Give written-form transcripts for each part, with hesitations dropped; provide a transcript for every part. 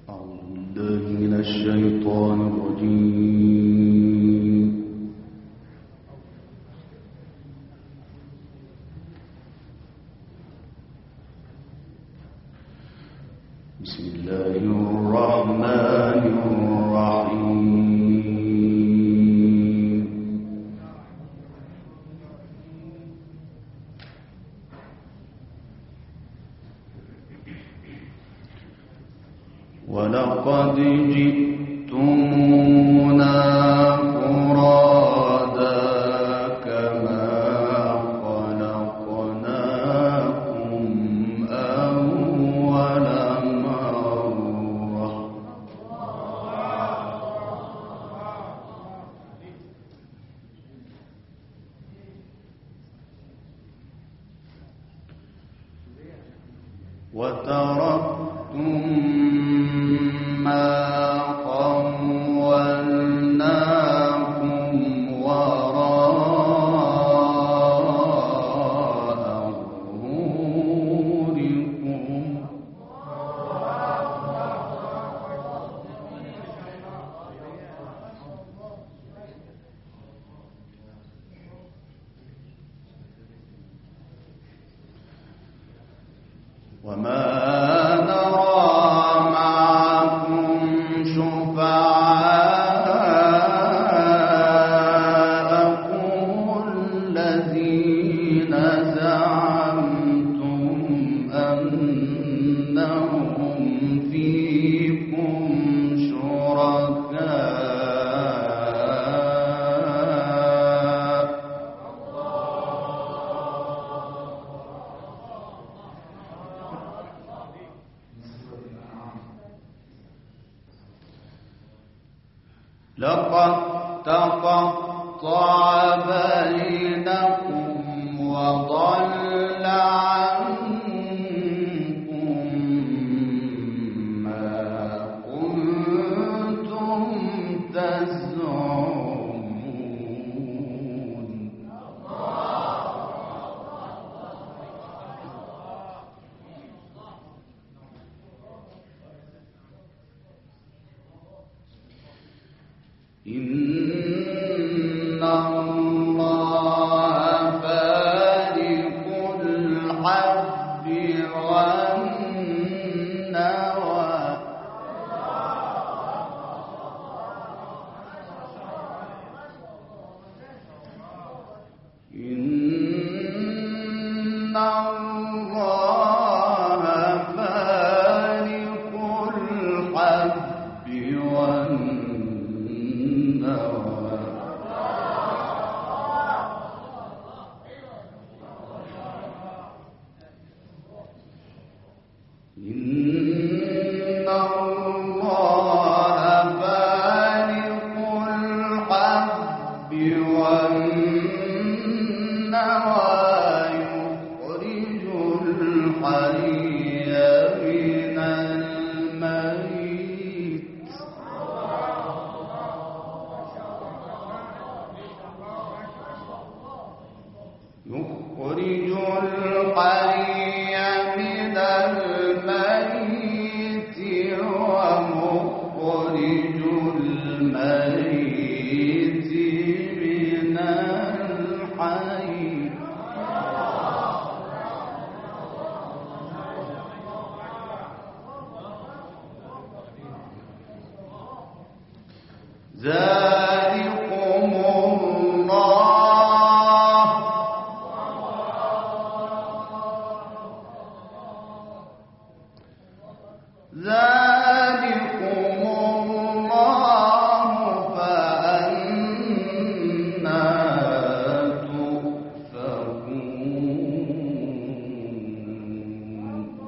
بالله من الشيطان الرجيم. بسم الله الرحمن الرحيم. ولقد جئتمونا فرادا كما خلقناكم أول مرة وتركتم ما خولناكم وراء ظهوركم وما لقد تقطع بينكم وضل عنكم ما كنتم تزعمون إن الله فارق الحب والنوى إن الله فارق الحب والنوى إن الله فارق الحب والنوى يخرج الحي من الميت يخرج الحي من الميت ومخرج الميت من الحي ذلكم الله فأنا تؤفكون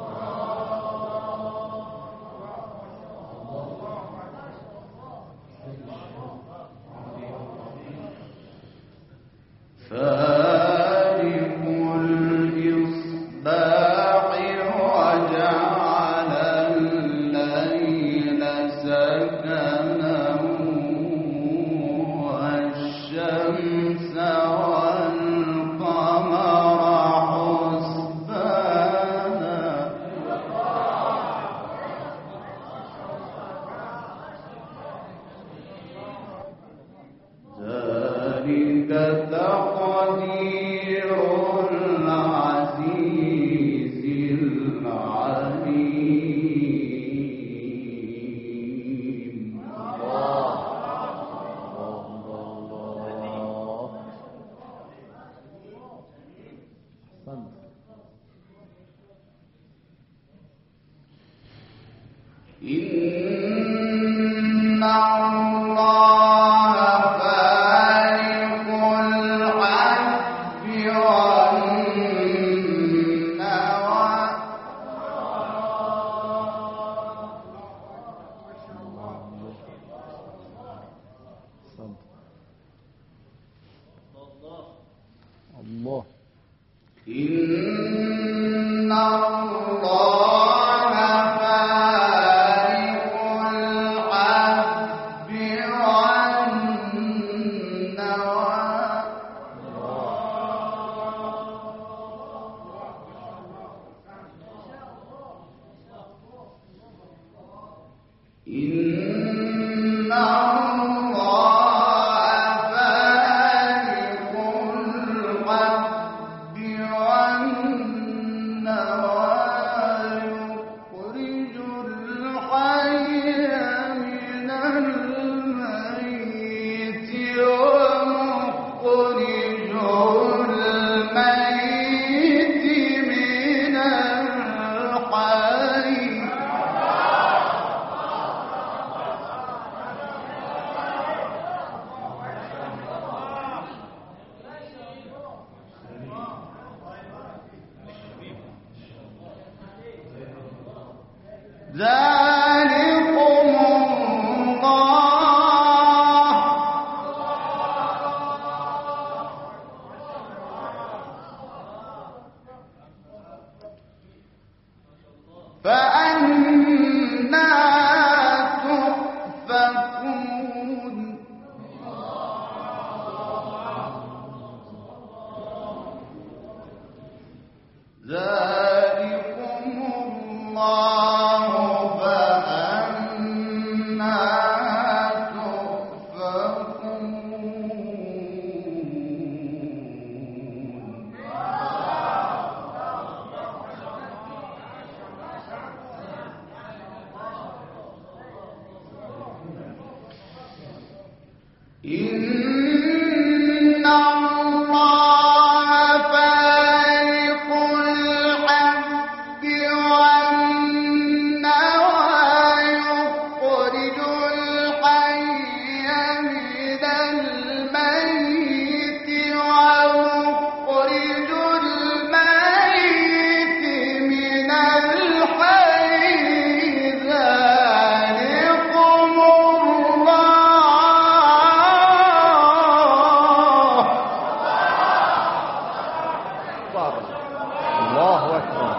فارق الإصباح وجعل تقدير العزيز العليم. إن الله فالق الحب والنوى. الله. إن الله فالق الحب والنوى. إن الله فالق الحب والنوى يخرج الحي من الميت ومخرج الميت من الحي. ذلكم الله فأنى تؤفكون. ذلكم الله فأنى تؤفكون. إن الله فالق الحب والنوى يخرج الحي من الميت ومخرج الميت من الحي. ذلكم الله أكبر.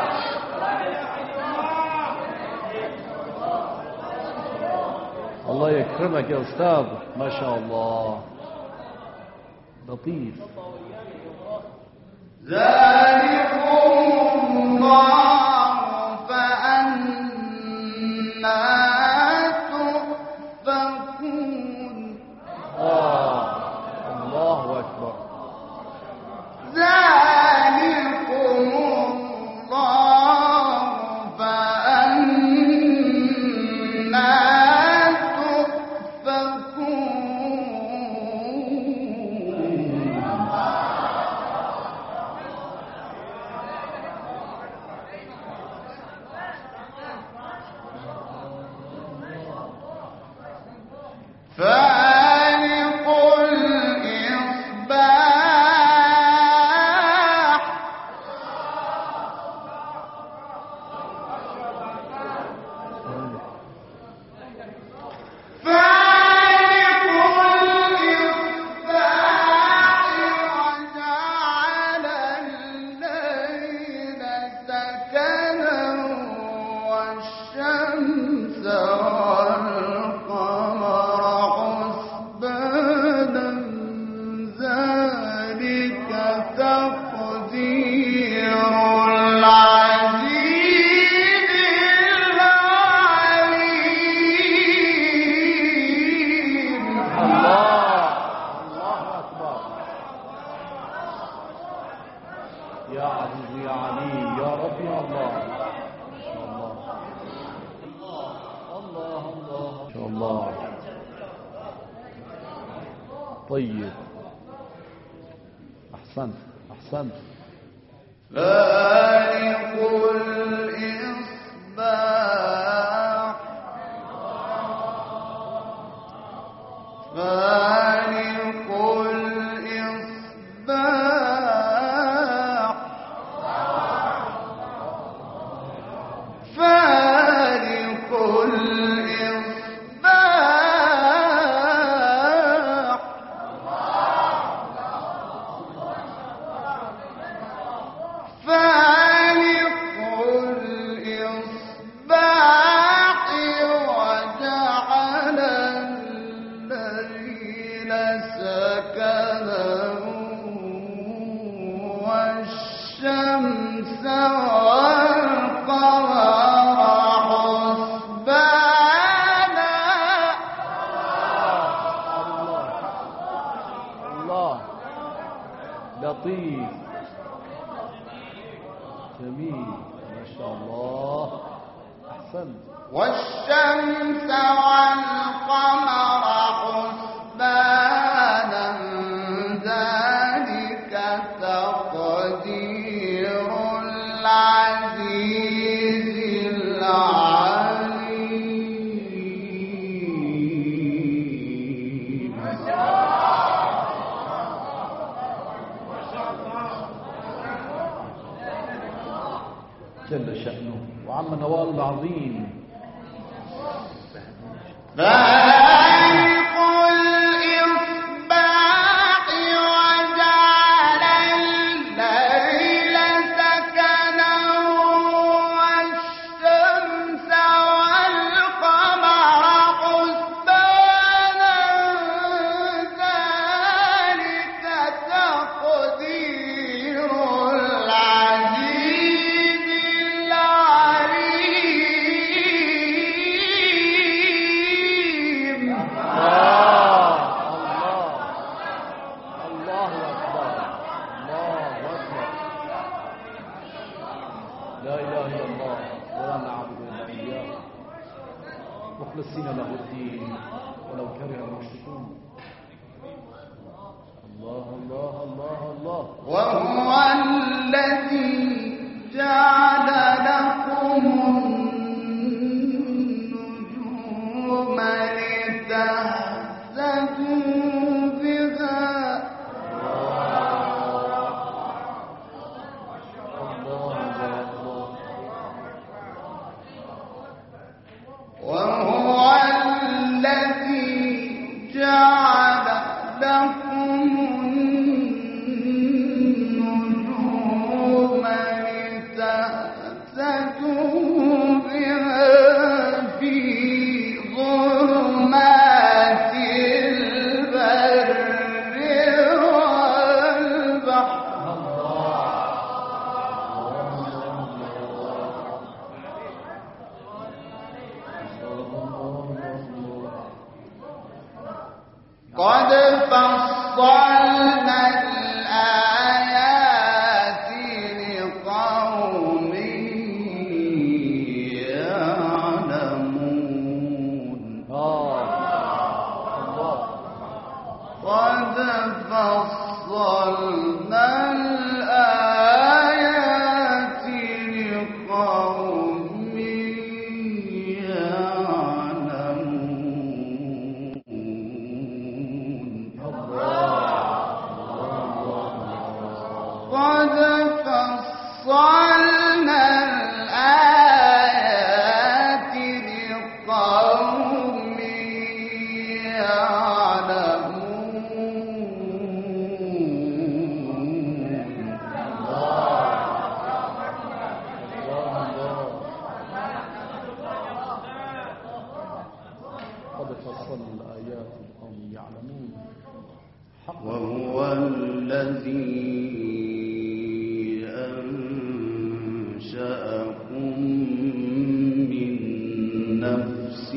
الله يكرمك يا أستاذ، ما شاء الله، لطيف. ذلكم الله فأنى تؤفكون. الله أكبر. ذلكم الله فأنى تؤفكون. فالق الإصباح وجعل الليل سكنا والشمس والقمر حسبانا. ذلك تقدير العزيز العليم. الله. الله أكبر. الله. طيب، أحسنت أحسنت. فالق الإصباح فالق الإصباح فالق الإصباح فالق الإصباح وجعل الليل سكنا والشمس والقمر حسبانا. الله، لطيف، جميل، ما شاء الله، أحسنت. والشمس والقمر حسبانا ذلك تقدير العزيز العليم. جل شأنه وعم نوال العظيم. فالق الإصباح وجعل الليل سكنا والشمس والقمر حسبانا ذلك تقدير العزيز العليم. الله أكبر، الله أكبر، لا إله إلا الله ولا نعبد إلا إياه مخلصين له الدين ولو كره المشركون. الله الله الله الله. وهو الذي جعل لكم النجوم لتهتدوا بها وهو الذي جعل لكم النجوم لتهتدوا بها في ظلمات البر والبحر. قد فصلنا الآيات لقوم يعلمون. الله. قد فصلنا الآيات لقوم يعلمون. قد فصلنا الآيات لقوم يعلمون. قد فصلنا الآيات لقوم يعلمون. وهو الذي أنشأكم من نفس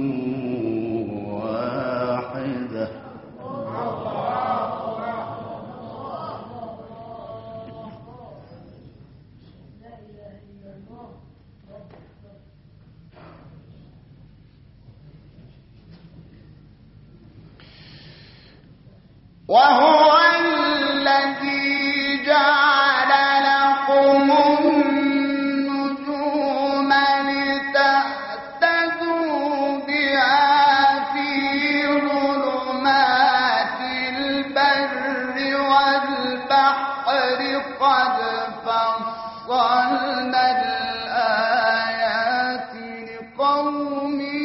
واحدة وهو الذي جعل لكم النجوم لتهتدوا بها في ظلمات البر والبحر قد فصلنا الآيات لقوم